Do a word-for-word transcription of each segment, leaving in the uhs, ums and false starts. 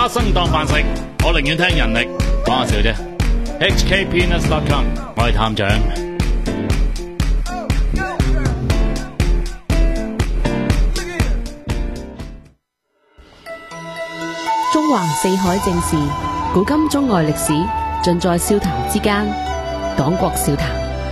花生當飯食，我寧願聽人力。講下笑啫。H K Peanuts dot com， 我係探長。 中橫四海正事，古今中外歷史，盡在笑談之間。講國笑談。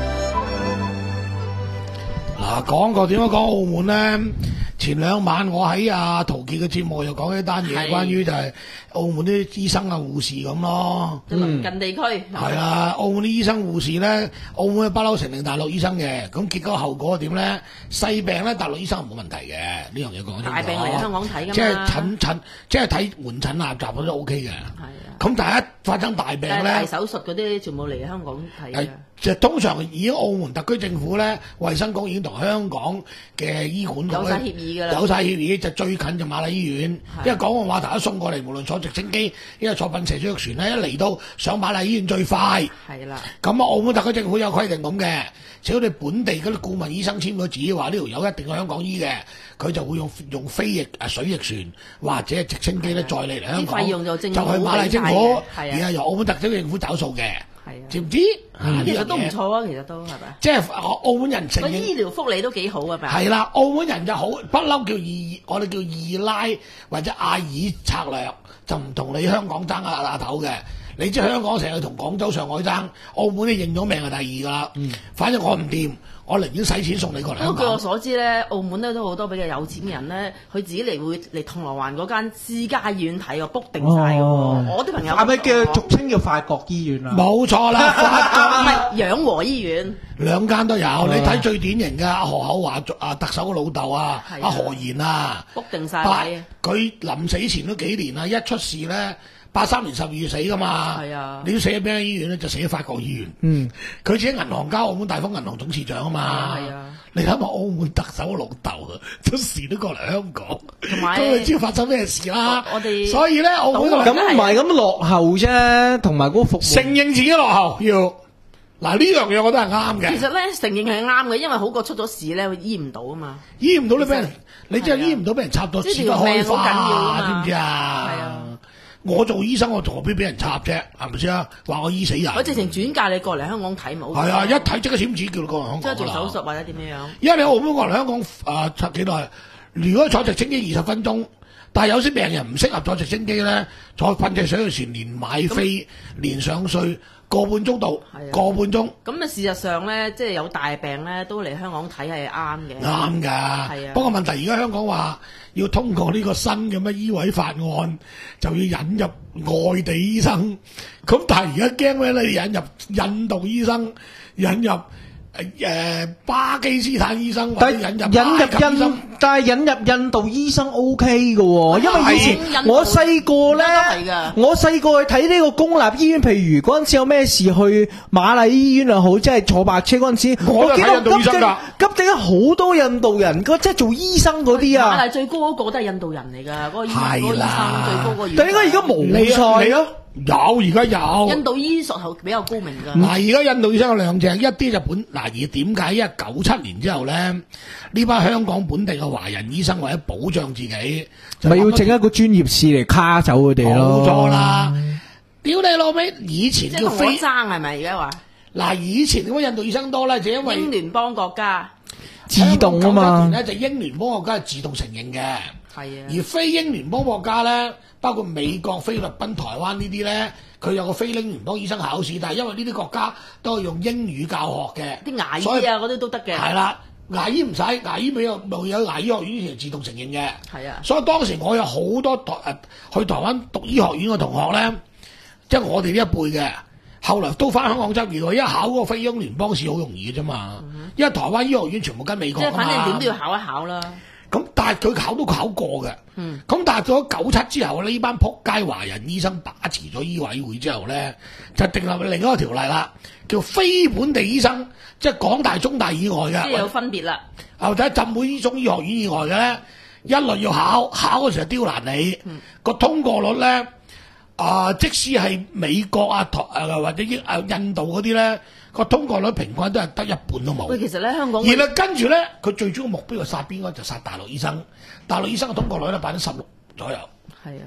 嗱，講過點樣講澳門呢？前兩晚我喺阿陶傑嘅節目又講一單嘢，關於就係澳門啲醫生啊護士咁咯。 鄰近地區係啊，澳門啲醫生護士咧，澳門不嬲承認大陸醫生嘅，咁結果後果點咧？細病咧，大陸醫生冇問題嘅，呢樣嘢講清楚。 大病嚟香港睇㗎嘛， 即係診診，即係睇門診啊、雜嗰都 O K 嘅。係啊。咁但係一發生大病咧， 大手術嗰啲全部嚟香港睇嘅。 就通常已經澳門特區政府咧，衛生局已經同香港嘅醫管局有晒協議㗎啦， 有晒協議，就最近就瑪麗醫院，因為港澳碼頭一送過嚟，無論坐直升機，因為坐噴射水船咧，一嚟到上瑪麗醫院最快。係啦。咁啊，澳門特區政府有規定咁嘅，只要你本地嗰啲顧問醫生簽咗紙，話呢條友一定喺香港醫嘅，佢就會用用飛翼啊水翼船或者直升機咧再嚟嚟香港， 費用就政府就去瑪麗政府， 而係由澳門特區政府找數嘅。知唔知？ 其實都唔錯啊，其實都係咪？ 即係澳門人承認醫療福利都幾好啊， 係啦，澳門人就好不嬲叫二，我哋叫二奶或者阿爾策略，就唔同你香港爭阿阿頭嘅。你知香港成日同廣州、上海爭，澳門你認咗命係第二㗎啦。嗯，反正我唔掂，我寧願使錢送你過嚟香港。 不過據我所知咧，澳門咧都好多比較有錢嘅人咧，佢自己嚟會嚟銅鑼灣嗰間私家醫院睇喎 book 定晒㗎喎。我啲朋友係咪叫俗稱叫法國醫院啊？ 冇錯啦，法國唔係養和醫院， 兩間都有。你睇最典型嘅阿何厚華啊，特首嘅老豆啊，阿何賢啊 book 定晒位。 佢臨死前都幾年啦，一出事咧。八三年十二月死噶嘛？係啊！你要死喺邊間醫院咧？就死喺法國醫院。嗯，佢自己銀行家，澳門大豐銀行董事長啊嘛。係啊！你睇下澳門特首老豆啊，出事都過嚟香港，咁你知發生咩事啦？ 我哋所以咧，澳門咁唔係咁落後啫，同埋嗰個服務承認自己落後要嗱呢樣嘢，我都係啱嘅。 其實咧，承認係啱嘅，因為好過出咗事咧，醫唔到啊嘛。 醫唔到你俾人，你真係醫唔到俾人插咗支不開花，知唔知啊？係啊！我做醫生，我何必俾人插啫？係咪先啊？話我醫死人。 我直情轉介你過嚟香港睇冇。 係啊，一睇即刻簽紙叫你過嚟香港。 即係做手術或者點樣樣？ 因為你澳門過嚟香港啊，插幾耐？如果坐直升機二十分鐘，但係有啲病人唔適合坐直升機咧，坐噴射水船連買飛連上稅個半鐘到，個半鐘。 咁啊，事實上咧，即係有大病咧，都嚟香港睇係啱嘅。 啱㗎。係啊。不過問題而家香港話要通過呢個新嘅乜醫委法案，就要引入外地醫生。咁但係而家驚咩咧？引入印度醫生，引入。誒、呃、巴基斯坦醫生， 但係引入引入印，但係引入印度醫生 O K 嘅喎，因為以前我細個咧，我細個去睇呢個公立醫院，譬如嗰陣時有咩事去瑪麗醫院又好，即係坐白車嗰陣時， 我見到急症急症好多印度人，即係做醫生嗰啲啊。 瑪麗最高嗰個都係印度人嚟㗎，嗰、嗰個醫嗰個醫生最高個。 但係應該而家冇晒咯。 有而家有印度醫術係比較高明㗎。 嗱，而家印度醫生有兩隻，一啲就本嗱，而點解？因為九七年之後咧，呢班香港本地嘅華人醫生為咗保障自己， 咪要整一個專業試嚟卡走佢哋咯。 冇錯啦！屌你老味，以前叫非爭係咪而家話？ 嗱，以前點解印度醫生多咧？就因為英聯邦國家自動啊嘛。 咧就英聯邦國家係自動承認嘅。 係啊。 而非英聯邦國家咧，包括美國、菲律賓、台灣呢啲咧，佢有個非英聯邦醫生考試，但係因為呢啲國家都係用英語教學嘅， 啲牙醫啊嗰啲都得嘅。 係啦，牙醫唔使，牙醫冇有冇有牙醫學院以前自動承認嘅。 係啊。所以當時我有好多台誒去台灣讀醫學院嘅同學咧，即係我哋呢一輩嘅，後來都翻香港執業喎，因為考嗰個非英聯邦試好容易嘅啫嘛。嗯、因為台灣醫學院全部跟美國。 即係反正點都要考一考啦。 咁但係佢考都考過嘅，咁、嗯、但係到咗九七之後呢班撲街華人醫生把持咗醫委會之後咧，就訂立另一個條例啦，叫非本地醫生，即係港大、中大以外嘅， 即係有分別啦。 或者浸會醫中醫學院以外嘅咧，一律要考，考嗰時候刁難你，個、嗯、通過率咧，啊、呃，即使係美國啊、台誒或者英啊印度嗰啲咧。個通過率平均都係得一半都冇。 喂，其實咧香港， 然後跟住咧，佢最終嘅目標係殺邊個？就殺大陸醫生。大陸醫生嘅通過率咧百分之十六左右。 係啊，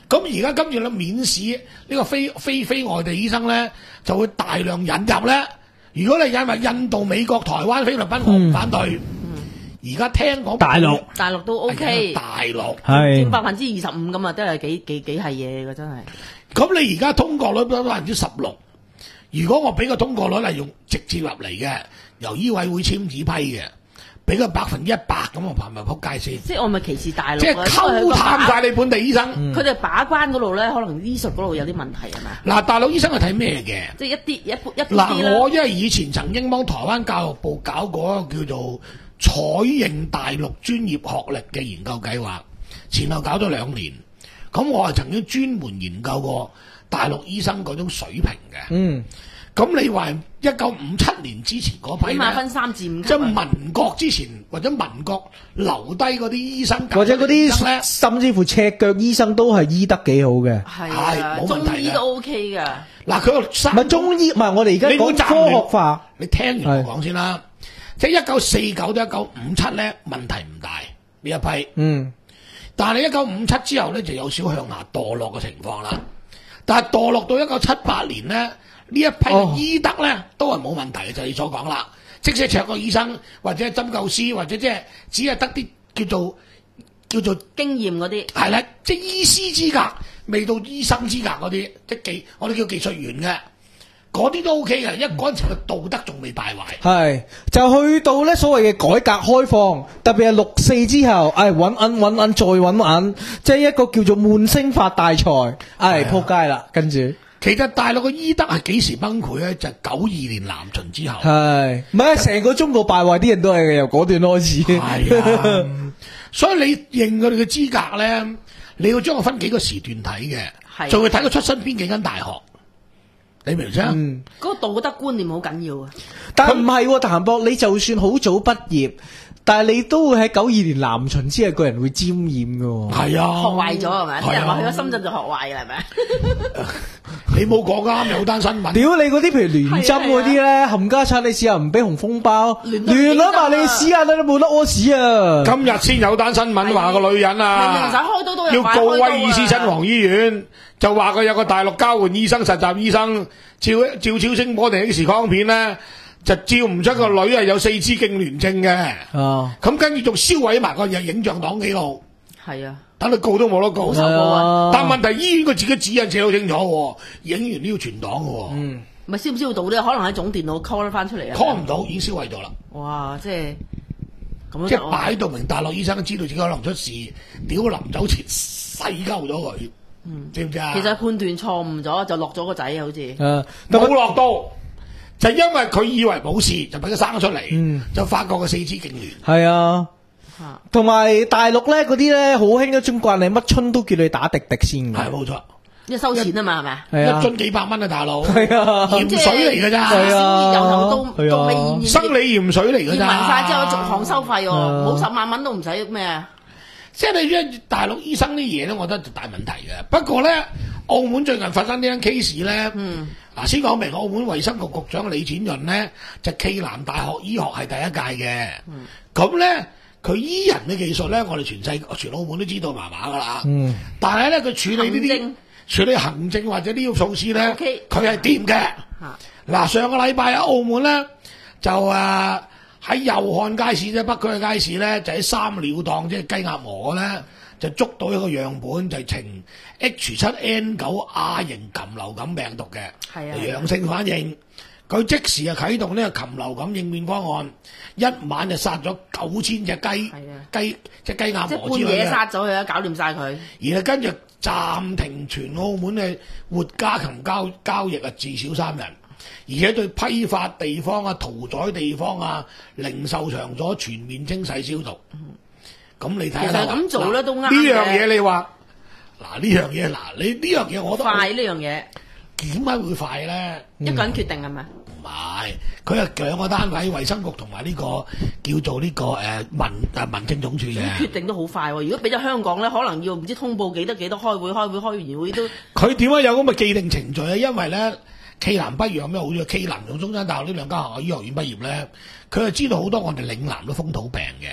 咁而家跟住咧免試呢個非非非外地醫生咧，就會大量引入咧。如果你引入印度、美國、台灣、菲律賓，我唔反對。而家聽講大陸大陸都 OK， 大陸係佔百分之二十五咁啊，都係幾幾幾係嘢嘅真係。 咁你而家通過率都百分之十六。如果我俾個通過率係用直接入嚟嘅，由醫委會簽字批嘅，俾個百分之一百咁，我係咪撲街先？ 即係我咪歧視大陸？ 即係溝淡晒你本地醫生。 佢哋把關嗰度咧，可能醫術嗰度有啲問題係咪？ 嗱，大陸醫生係睇咩嘅？ 即係一啲一一啲嗱，我因為以前曾經幫台灣教育部搞過一個叫做採認大陸專業學歷嘅研究計劃，前後搞咗兩年。咁我係曾經專門研究過大陸醫生嗰種水平嘅。嗯。咁你話一九五七年之前嗰批， 起碼分三至五級， 即係民國之前或者民國留低嗰啲醫生， 或者嗰啲甚至乎赤腳醫生都係醫得幾好嘅， 係啊，中醫都 OK 㗎。 嗱，佢個唔係中醫，唔係我哋而家講科學化。 你聽完我講先啦，即係一九四九到一九五七咧，問題唔大呢一批。嗯，但係一九五七之後咧，就有少向下墮落嘅情況啦。但係墮落到一九七八年咧。呢一批嘅醫德咧、哦、都係冇問題嘅，就係你所講啦。即使赤腳醫生或者針灸師或者即係只係得啲叫做叫做經驗嗰啲， 係啦，即係醫師資格未到醫生資格嗰啲，即係技我哋叫技術員嘅，嗰啲都 OK 嘅，因為嗰陣時嘅道德仲未敗壞。係就去到咧所謂嘅改革開放，特別係六四之後，唉揾銀揾銀再揾銀，即係一個叫做悶聲發大財，唉撲街啦，跟住。 其實大陸嘅醫德係幾時崩潰咧？就九二年南巡之後， 係唔係成個中國敗壞啲人都係由嗰段開始。 係啊，所以你認佢哋嘅資格咧，你要將佢分幾個時段睇嘅，仲要睇佢出身邊幾間大學。你明唔明？嗯， 嗰個道德觀念好緊要啊。 但唔係喎，譚博，你就算好早畢業。但係你都會喺九二年南巡之後，個人會沾染嘅喎。係啊， 學壞咗係咪？啲人話去咗深圳就學壞啦，係咪？ 你冇講啱，有單新聞。 屌你嗰啲譬如聯針嗰啲咧，冚家鏟你試下唔俾紅封包，亂攞埋你試下你都冇得屙屎啊！ 今日先有單新聞話個女人啊，要告威爾斯親王醫院，就話佢有個大陸交換醫生實習醫生，照照超聲波定 X 光片咧。就照唔出個女係有四肢痙攣症嘅，咁跟住仲銷毀埋個影像檔記錄， 係啊， 等你告都冇得告，啊、但問題醫院佢自己指引寫好清楚，影完都要存檔嘅， 嗯，咪燒唔燒到咧？可能喺總電腦 call 得翻出嚟啊 ，call 唔到，已經銷毀咗啦。 哇，即係咁樣， 即係擺到明，大陸醫生知道自己可能出事，屌臨走前細鳩咗佢，嗯，知唔知啊？ 其實判斷錯誤咗，就落咗個仔好似， 冇落到。就因為佢以為冇事，就俾佢生出嚟，嗯、就發覺個四肢痙攣。 係啊，同埋大陸咧嗰啲咧好興一種慣例，乜春都叫你打滴滴先嘅。 係冇錯， 一收錢啊嘛，係咪啊？ 一樽幾百蚊啊，大佬。 係啊， 鹽水嚟㗎咋？ 係啊，由頭到到尾驗生理鹽水嚟㗎咋？ 驗完曬之後逐行收費喎，冇十萬蚊都唔使咩啊！ 即係你因大陸醫生啲嘢咧，我覺得就大問題嘅。不過咧，澳門最近發生呢單 case 咧，嗯，嗱先講明，澳門衛生局局長李展潤咧就暨南大學醫學係第一屆嘅，咁咧佢醫人嘅技術咧，我哋全世全澳門都知道麻麻噶啦，嗯，但係咧佢處理呢啲處理行政或者呢啲措施咧，佢係掂嘅。嗱上個禮拜喺澳門咧就誒。喺祐漢街市啫，北區嘅街市咧，就喺三料檔，即係雞鴨鵝咧，就捉到一個樣本，就係呈 H 七 N 九 亞型禽流感病毒嘅，係啊，陽性反應。佢即時就啟動呢個禽流感應變方案，一晚就殺咗九千隻雞，雞即係雞鴨鵝之類嘅。即係半夜殺咗佢啊，搞掂晒佢。 然後跟住暫停全澳門嘅活家禽交交易啊，至少三日。而且對批發地方啊、屠宰地方啊、零售場所全面清洗消毒。咁、嗯、你睇下， 其實咁做咧都啱嘅。 呢樣嘢你話嗱，呢樣嘢嗱，你呢樣嘢我都快呢樣嘢。 點解會快咧？ 一個人決定係咪？ 唔係，佢係兩個單位，衛生局同埋呢個叫做呢、這個誒、呃、民誒民政總署嘅。 決定都好快喎！如果俾咗香港咧，可能要唔知通報幾多幾多開會，開會開完會都。 佢點解有咁嘅既定程序咧？因為咧。暨南畢業有咩好處？暨南同中山大學呢兩間學校醫學院畢業咧，佢係知道好多我哋嶺南都風土病嘅，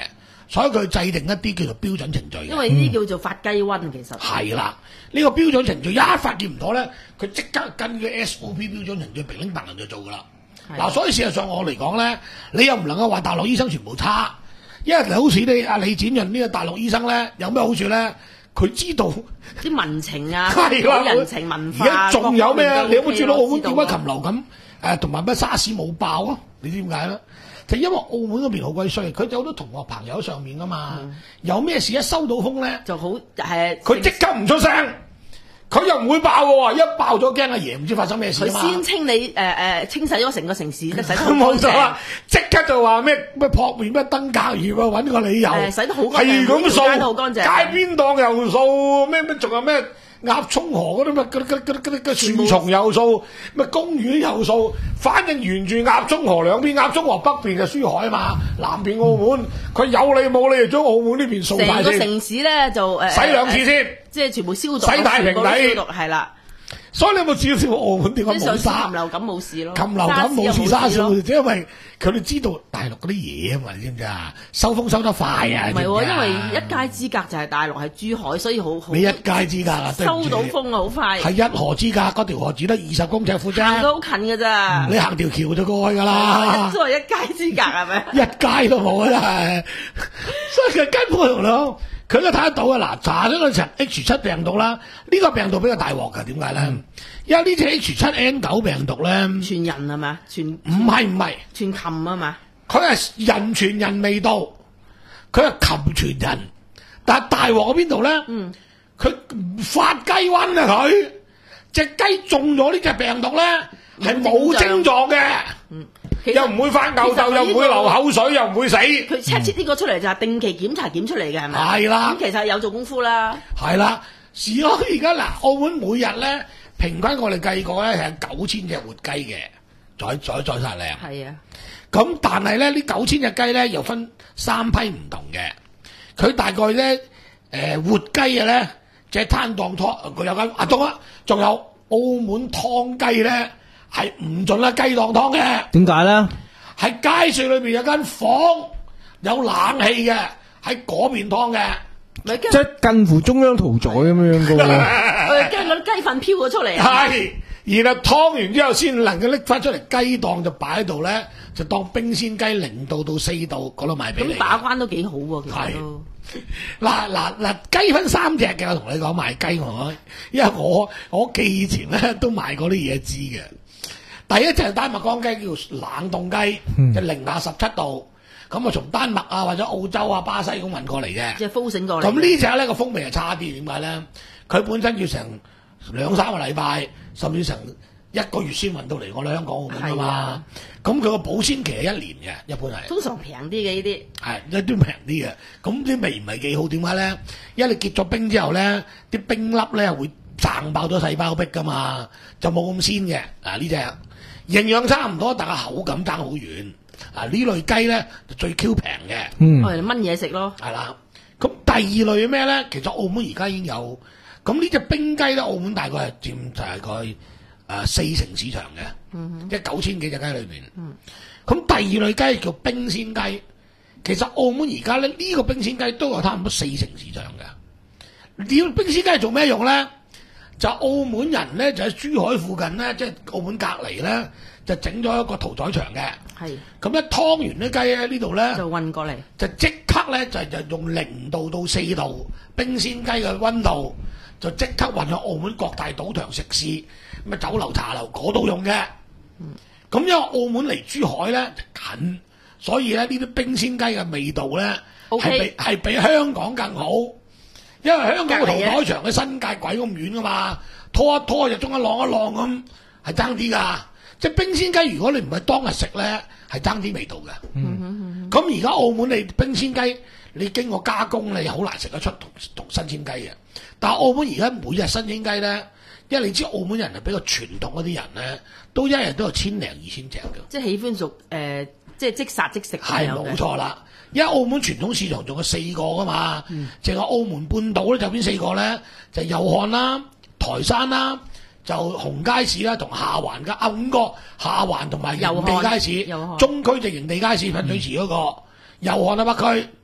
所以佢制定一啲叫做標準程序。 因為呢啲叫做發雞瘟，其實係啦，呢、這個標準程序一發現唔到咧，佢即刻跟嘅 S O P 標準程序平拎白人就做噶啦。嗱，所以事實上我嚟講咧，你又唔能夠話大陸醫生全部差，因為好似你阿李展潤呢個大陸醫生咧，有咩好處咧？佢知道啲民情啊， 係啦， 人情文化。 而家仲有咩？你有冇知道澳門點解禽流感誒同埋咩沙士冇爆啊？你知點解咧？就因為澳門嗰邊好鬼衰，佢有好多同學朋友喺上面噶嘛，嗯、有咩事一收到風咧就好誒， 佢即刻唔出聲。佢又唔會爆喎，一爆咗驚阿爺唔知發生咩事啊嘛！ 佢先清理誒誒、呃、清洗咗成個城市，洗得好冇錯啦！即刻就話咩咩撲滅咩登革熱啊，揾個理由， 呃、洗得好乾淨， 係咁掃， 街邊檔又掃，咩咩仲有咩鴨涌河嗰啲咩嗰啲嗰啲嗰啲樹叢又掃，咩公園又掃，反正沿住鴨涌河兩邊，鴨涌河北邊就珠海啊嘛，南邊澳門，佢有理冇理就將澳門呢邊掃晒先。成個城市咧就誒、呃、 洗兩次先。 呃即係全部消毒， 洗大平底， 係啦。 所以你有冇知道澳門點解冇沙？ 禽流感冇事咯， 禽流感冇事，沙士冇事，因為佢哋知道大陸嗰啲嘢啊嘛，你知唔知啊？收風收得快啊！ 唔係喎，因為一街之隔就係大陸係珠海，所以好好。 你一街之隔啊， 收到風啊，好快。 係一河之隔，嗰條河只得二十公尺闊啫。 行到好近㗎咋？ 你行條橋就過去㗎啦。 都係一街之隔係咪？ 一街都冇啊！真係，所以佢根本同你佢都睇得到嘅。嗱，查咗個成 H 七病毒啦，呢、這個病毒比較大鑊㗎，點解咧？嗯、因為呢隻 H 七 N 九病毒咧， 傳人係嘛？傳唔係唔係傳禽啊嘛？ 佢係人傳人未到，佢係禽傳人，但係大鑊喺邊度咧？嗯，佢發雞瘟啊！佢隻雞中咗呢隻病毒咧，係冇症狀嘅。嗯。又唔會發吽哣，又唔會流口水，又唔會死。佢 check 呢個出嚟就係定期檢查檢出嚟嘅係咪？ 係啦。 咁其實有做功夫啦。 係啦，是咯。而家嗱，澳門每日咧平均我哋計過咧係九千隻活雞嘅，再再再殺嚟啊。係啊。咁但係咧呢九千隻雞咧又分三批唔同嘅，佢大概咧誒、呃、活雞嘅咧即係攤檔湯，佢有間啊仲啊，仲有澳門湯雞咧。係唔准啦雞檔湯嘅， 點解咧？ 係街市裏邊有間房有冷氣嘅，喺嗰邊湯嘅， 即係近乎中央屠宰咁樣嘅喎。 誒，驚嗰啲雞糞飄咗出嚟。 係，然後湯完之後先能夠拎翻出嚟，雞檔就擺喺度咧，就當冰鮮雞零度到四度嗰度賣俾你。 咁把關都幾好喎，其實都。 嗱嗱嗱，雞分三隻嘅，我同你講賣雞我，因為我我屋企以前咧都賣過啲嘢知嘅。第一隻係丹麥缸雞，叫冷凍雞，就零下十七度，咁啊從丹麥啊或者澳洲啊巴西咁運過嚟嘅， 即係風醒過嚟。 咁呢隻咧個風味係差啲，點解咧？佢本身要成兩三個禮拜，甚至成一個月先運到嚟我哋香港澳門啊嘛。咁佢個保鮮期係一年嘅，一般係。 通常平啲嘅呢啲。係一啲平啲嘅，咁啲味唔係幾好，點解咧？因為你結咗冰之後咧，啲冰粒咧會撐爆咗細胞壁噶嘛，就冇咁鮮嘅。嗱呢隻。營養差唔多，但係口感爭好遠。啊，呢類雞咧就最 Q 平嘅， 嗯，我哋炆嘢食咯。 係啦，咁第二類咩咧？其實澳門而家已經有，咁呢隻冰雞咧，澳門大概係佔大概誒、呃、四成市場嘅，嗯，即係九千幾隻雞裏邊。嗯，咁第二類雞叫冰鮮雞，其實澳門而家咧呢、這個冰鮮雞都有差唔多四成市場嘅。點冰鮮雞係做咩用咧？就澳門人咧，就喺珠海附近咧，即係澳門隔離咧，就整咗一個屠宰場嘅。係。咁咧劏完啲雞咧，呢度咧就運過嚟， 就即刻咧就就用零度到四度冰鮮雞嘅溫度，就即刻運去澳門各大賭場食肆、咩酒樓茶樓嗰度用嘅。嗯。咁因為澳門離珠海咧近，所以咧呢啲冰鮮雞嘅味道咧係比係比香港更好。因為香港個屠宰場嘅新界鬼咁遠噶嘛，拖一拖就中一浪一浪咁，係爭啲噶。即係冰鮮雞，如果你唔係當日食咧，係爭啲味道嘅。咁而家澳門你冰鮮雞，你經過加工你好難食得出同同新鮮雞嘅。但係澳門而家每日新鮮雞咧，因為你知澳門人係比較傳統嗰啲人咧，都一日都有千零二千隻嘅。 即係喜歡做誒、呃，即係即殺即食。 係冇錯啦。因為澳門傳統市場仲有四個噶嘛，淨係、嗯、澳門半島咧就邊四個咧，就祐漢啦、台山啦、就紅街市啦同下環嘅啊五個下環同埋營地街市，中區就營地街市噴水池嗰、那個，祐漢喺北區，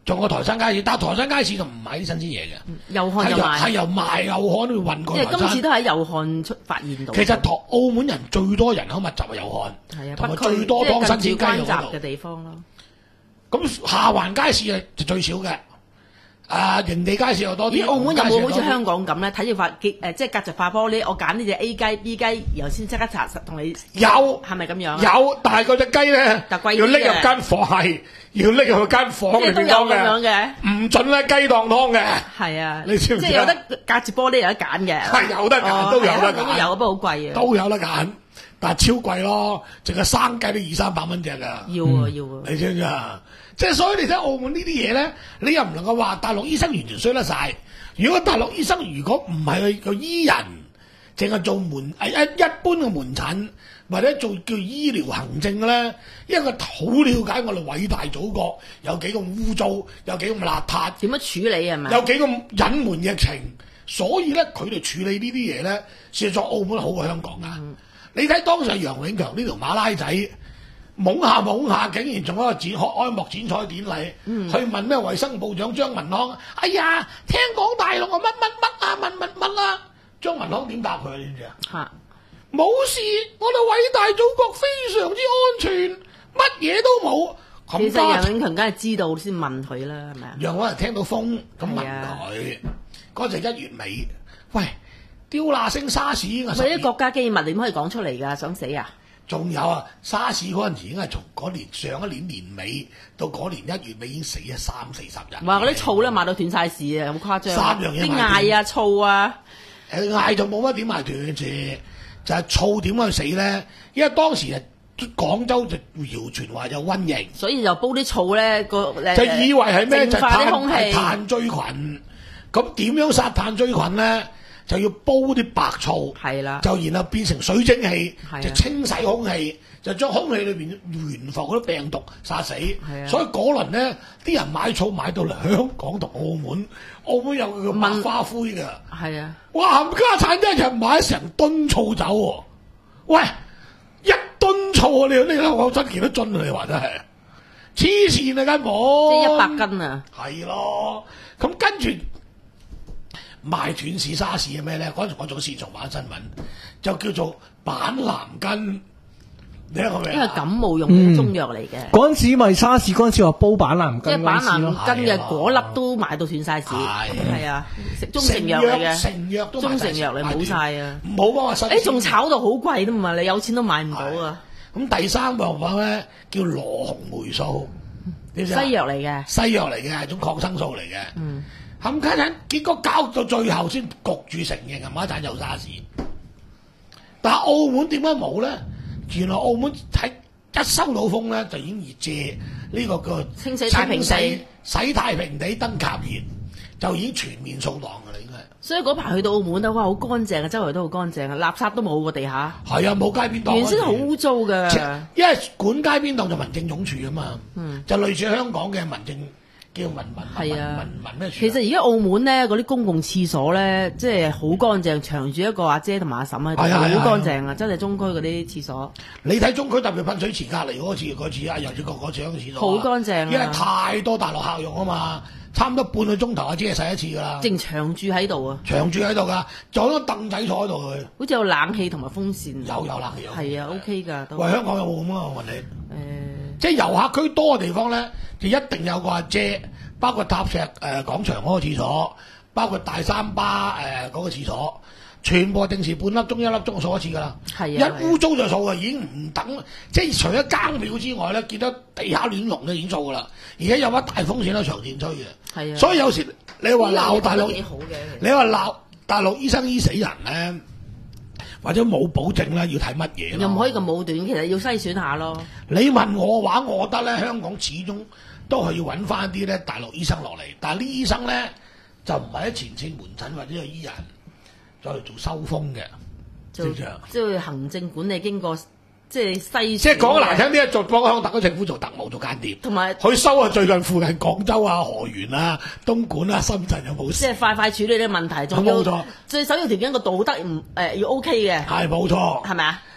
仲有台山街市，但係台山街市就唔買啲新鮮嘢嘅， 祐漢就賣， 係由賣祐漢去運過台山。 因為今次都喺祐漢出發現到。 其實台澳門人最多人口密集係祐漢， 係啊， 同埋最多當新鮮雞關嗰嘅地方咯。 咁下環街市啊就最少嘅。啊！營地街市又多啲。 咦？澳門有冇好似香港咁咧？睇住塊誒，即係隔着塊玻璃，我揀呢隻 A 雞、B 雞，然後先即刻查實同你。 有係咪咁樣？ 有，但係嗰隻雞咧，要拎入間房係，要拎入間房裏邊當嘅，唔準咧雞當湯嘅。係啊， 你知唔知？ 即係有得隔住玻璃有得揀嘅。 係有得揀，都有得揀。 有，不過好貴啊。 都有得揀，但係超貴咯，淨係生雞都二三百蚊隻㗎。要啊，要啊。 你知唔知啊？即係所以你睇澳門呢啲嘢咧，你又唔能夠話大陸醫生完全衰得晒。如果大陸醫生如果唔係個醫人，淨係做門誒一一般嘅門診，或者做叫醫療行政嘅咧，因為佢好了解我哋偉大祖國有幾咁污糟，有幾咁邋遢， 點樣處理係咪？ 有幾咁隱瞞疫情，所以咧佢哋處理呢啲嘢咧，事實上澳門好過香港啊！嗯、你睇當時楊永強呢條馬拉仔。懵下懵下，竟然仲有一個展開開幕剪彩典禮，嗯、去問咩衛生部長張文康。哎呀，聽講大陸啊乜乜乜啊，問乜乜啊？張文康點答佢啊？知唔知啊？嚇，冇事，我哋偉大祖國非常之安全，乜嘢都冇。 其實楊永強梗係知道先問佢啦，係咪啊？ 楊永強聽到風咁問佢，嗰陣一月尾，喂，刁那星沙士啊！ 咪啲國家機密點可以講出嚟㗎？想死啊！ 仲有啊，沙士嗰陣時已經係從嗰年上一年年尾到嗰年一月尾已經死咗三四十人。話嗰啲醋咧賣到斷晒市啊，有冇誇張？ 三樣嘢啲嗌啊、醋啊， 誒嗌就冇乜點賣斷住，就係醋點去死咧？因為當時啊，廣州就謠傳話有瘟疫， 所以就煲啲醋咧個就以為係咩？就化啲空氣炭疽菌。咁點樣殺炭疽菌咧？就要煲啲白醋，係啦，就然後變成水蒸氣，就清洗空氣，就將空氣裏邊懸浮嗰啲病毒殺死。所以嗰輪咧，啲人買醋買到嚟香港同澳門，澳門有個白花灰㗎。係啊，哇！冚家產一日買成噸醋走喎，喂，一噸醋啊！你你睇我真幾多樽啊？你話真係黐線啊！根本即係一百斤啊！ 係咯，咁跟住。賣斷市沙士係咩咧？嗰陣我做市場版新聞，就叫做板藍根。你聽過未？ 因為感冒用嘅中藥嚟嘅。 嗰陣、嗯、時咪沙士嗰陣時話煲板藍根， 即係板藍根嘅果粒都賣到斷晒市。係啊，食中成藥嚟嘅， 成藥都中成藥嚟冇晒啊！ 唔好幫我新。 誒，仲炒到好貴都唔係，你有錢都買唔到啊！ 咁第三個品咧叫羅紅霉素， 西藥嚟嘅， 西藥嚟嘅係種抗生素嚟嘅。嗯。冚家鏟，結果搞到最後先焗住承認冚家鏟有沙士，但係澳門點解冇咧？原來澳門喺一收到風咧，就已經要借呢個叫清洗太平地、 洗太平地、登甲熱，就已經全面掃蕩㗎啦，應該。 所以嗰排去到澳門咧，哇，好乾淨啊，周圍都好乾淨啊，垃圾都冇個地下。 係啊，冇街邊檔。 原先好污糟㗎， 因為管街邊檔就民政總署啊嘛，嗯、就類似香港嘅民政。叫民民民民民咩？ 其實而家澳門咧，嗰啲公共廁所咧，即係好乾淨，長住一個阿姐同埋阿嬸喺度，好乾淨啊！真係中區嗰啲廁所。 你睇中區特別噴水池隔離嗰次嗰次啊，油尖角嗰次嗰個廁所， 好乾淨啊！ 因為太多大陸客用啊嘛，差唔多半個鐘頭阿姐洗一次㗎啦。 淨長住喺度啊！ 長住喺度㗎，仲有張凳仔坐喺度佢。 好似有冷氣同埋風扇。 有有冷氣。 係啊 ，OK 㗎都。 喂，香港有冇咁啊？我問你。誒、 呃， 即係遊客區多嘅地方咧，就一定有個阿姐。包括塔石誒、呃、廣場嗰個廁所，包括大三巴誒嗰、呃那個廁所，全部定時半粒鐘一粒鐘掃一次㗎啦。係啊，一污糟就掃啊，已經唔等，即係除咗更表之外咧，見到地下亂龍都已經掃㗎啦。而家有把大風扇喺長電吹嘅。係啊，所以有時你話鬧大陸，你話鬧大陸醫生醫死人咧，或者冇保證咧，要睇乜嘢？ 又唔可以咁武斷，其實要篩選下咯。 你問我話，我覺得咧，香港始終。都係要揾翻啲咧大陸醫生落嚟，但係呢醫生咧就唔係喺前線門診或者係醫人，再嚟做收風嘅，知唔知啊？ 即係行政管理經過即係篩。 即係講難聽啲，做幫香港特區政府做特務做間諜，同埋佢收啊最近附近廣州啊、河源啊、東莞啊、深圳有冇事？ 即係快快處理啲問題，仲要冇錯。最首要條件個道德唔誒、呃、要 OK 嘅， 係冇錯， 係咪啊？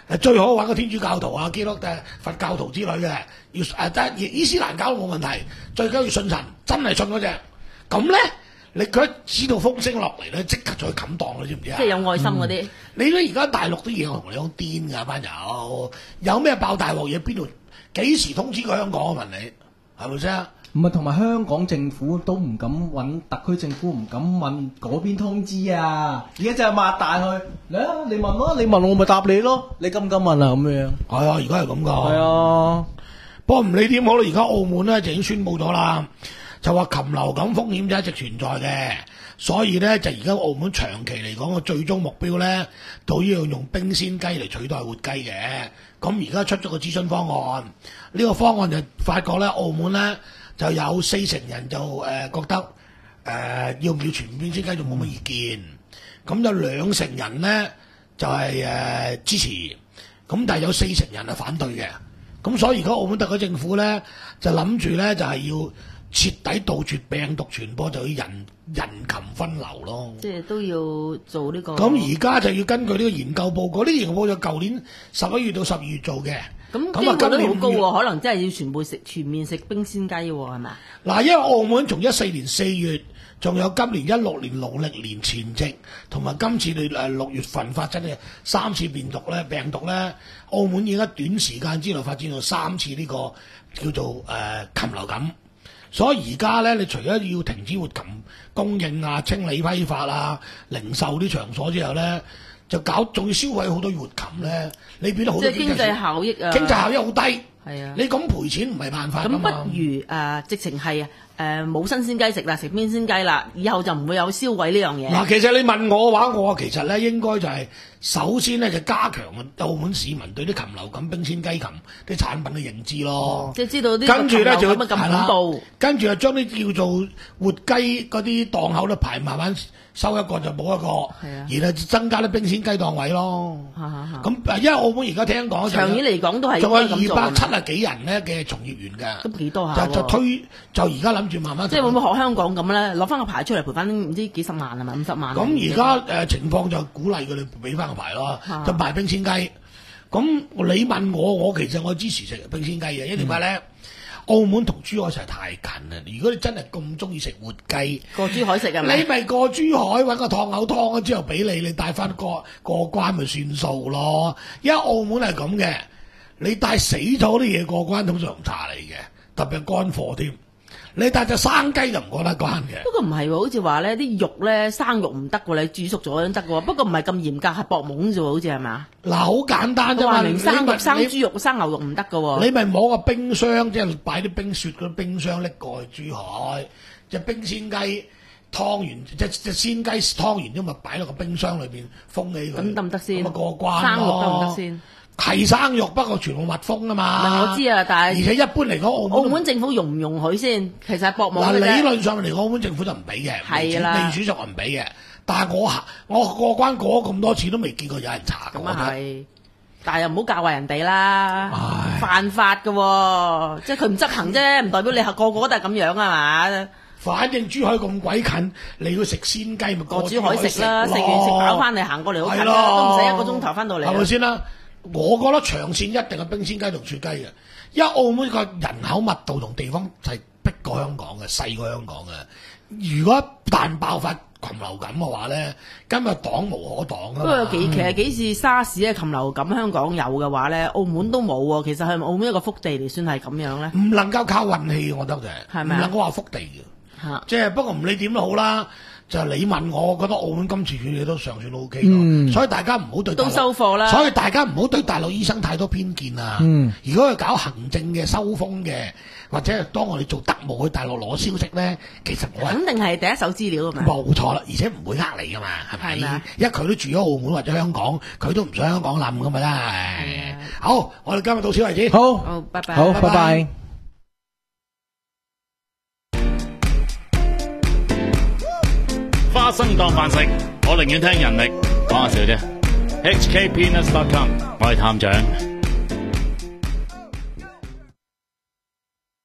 最好揾個天主教徒啊、基督嘅佛教徒之類嘅，要誒得、啊、伊斯蘭教都冇問題，最緊要信神，真係信嗰隻。咁咧，你佢一知道風聲落嚟咧，即刻就去冚檔，你知唔知啊？ 即係有愛心嗰啲、嗯。你睇而家大陸啲嘢，我同你講癲㗎班友，有咩爆大鑊嘢？邊度幾時通知過香港？我問你係咪先？ 唔係，同埋香港政府都唔敢揾，特區政府唔敢問嗰邊通知啊！而家就係擘大佢，嚟啊！你問咯，你問我咪答你咯，你敢唔敢問啊？咁樣係啊，而家係咁噶。 係啊， 不過唔理點好啦，而家澳門咧就已經宣佈咗啦，就話禽流感風險就一直存在嘅，所以咧就而家澳門長期嚟講個最終目標咧，都要用冰鮮雞嚟取代活雞嘅。咁而家出咗個諮詢方案，呢、呢個方案就發覺咧，澳門咧。就有四成人就誒、呃、覺得誒、呃、要唔要全面冰鮮雞仲冇乜意見，咁有兩成人咧就係、是、誒、呃、支持，咁但係有四成人係反對嘅，咁所以而家澳門特區政府咧就諗住咧就係、是、要徹底杜絕病毒傳播，就要人人禽分流咯。 即係都要做呢、這個。 咁而家就要根據呢個研究報告，呢、這個研究報告就舊年十一月到十二月做嘅。 咁機會率好高喎，可能真係要全部食全面食冰鮮雞喎，係咪？嗱， 因為澳門從一四年四月，仲有今年一六年農曆年前夕，同埋今次誒六月份發生嘅三次病毒咧，病毒咧，澳門已經喺短時間之內發展到三次呢、這個叫做誒、呃、禽流感。所以而家咧，你除咗要停止活禽供應啊、清理批發啊、零售啲場所之後咧，就搞仲要消費好多活禽咧，你變得好多經濟， 經濟效益啊， 經濟效益好低。 係啊， 你咁賠錢唔係辦法㗎嘛。 咁不如誒、呃，直情係誒冇新鮮雞食啦，食冰鮮雞啦，以後就唔會有燒毀呢樣嘢。 嗱，其實你問我嘅話，我其實咧應該就係、是、首先咧就加強澳門市民對啲禽流感、冰鮮雞禽啲產品嘅認知咯。 嗯、即係知道啲跟住咧就咁恐怖， 跟住就將啲叫做活雞嗰啲檔口咧排慢慢收一個就冇一個， 啊、 然後增加啲冰鮮雞檔位咯。咁、啊、因為澳門而家聽講長遠嚟講都係仲有二百七十幾人咧嘅從業員㗎， 咁幾多下？ 就就推就而家諗住慢慢即係會唔會學香港咁咧？攞翻個牌出嚟賠翻唔知幾十萬係咪五十萬？ 咁而家誒情況就鼓勵佢哋俾翻個牌咯，啊、就賣冰鮮雞。咁你問我，我其實我支持食冰鮮雞嘅，因為點解咧？澳門同珠海實在太近啦！如果你真係咁中意食活雞， 過珠海食係咪？ 你咪過珠海揾個檔口劏咗之後俾你，你帶翻過過關咪算數咯。因為澳門係咁嘅，你帶死咗啲嘢過關通常唔查你嘅，特別係乾貨添。你帶隻生雞就唔過得關嘅。 不過唔係喎，好似話咧啲肉咧生肉唔得喎，你煮熟咗先得喎。不過唔係咁嚴格，係薄懵啫喎，好似係咪？嗱， 好簡單啫嘛。 生肉、生豬肉、生牛肉唔得㗎喎。 你咪摸個冰箱，即係擺啲冰雪嗰啲冰箱拎過去珠海，隻冰鮮雞劏完，隻隻鮮雞劏完之後咪擺落個冰箱裏邊封起佢。咁得唔得先？ 咁啊過關咯。 生肉得唔得先？ 係生肉，不過全部密封啊嘛。 我知啊，但係而且一般嚟講，澳門澳門政府容唔容許先？其實係博網嘅啫。 理論上嚟講，澳門政府就唔俾嘅， 係啦， 秘書就唔俾嘅。但係我我過關過咗咁多次都未見過有人查過。 咁啊係，但係又唔好教壞人哋啦，犯法嘅喎，即係佢唔執行啫，唔代表你係個個都係咁樣啊嘛。反正珠海咁鬼近，你要食鮮雞咪過珠海食啦，食完食飽翻嚟行過嚟好近啦，都唔使一個鐘頭翻到嚟。係咪先啦？我覺得長線一定係冰鮮雞同雪雞嘅，因為澳門個人口密度同地方係逼過香港嘅，細過香港嘅。如果一旦爆發禽流感嘅話咧，今日擋無可擋啊！不過幾其實幾次沙士咧禽流感香港有嘅話咧，澳門都冇喎。其實係咪澳門一個福地嚟，算係咁樣咧？唔能夠靠運氣，我覺得就係，係咪？唔能夠話福地嘅，即係不過唔理點都好啦。就你問我，我覺得澳門今次處理都尚算 O K 咯，嗯、所以大家唔好對都收貨啦。所以大家唔好對大陸醫生太多偏見啊！嗯、如果佢搞行政嘅收風嘅，或者係當我哋做特務去大陸攞消息咧，其實我肯定係第一手資料啊嘛。冇錯啦，而且唔會呃你噶嘛，係咪？嗎因為佢都住咗澳門或者香港，佢都唔想香港冧噶嘛啦。係好，我哋今日到此為止。好，好，拜拜。好，拜拜。拜拜。 花生當飯食，我寧願聽人力講下笑啫。H K Peanuts dot com， 我係探長。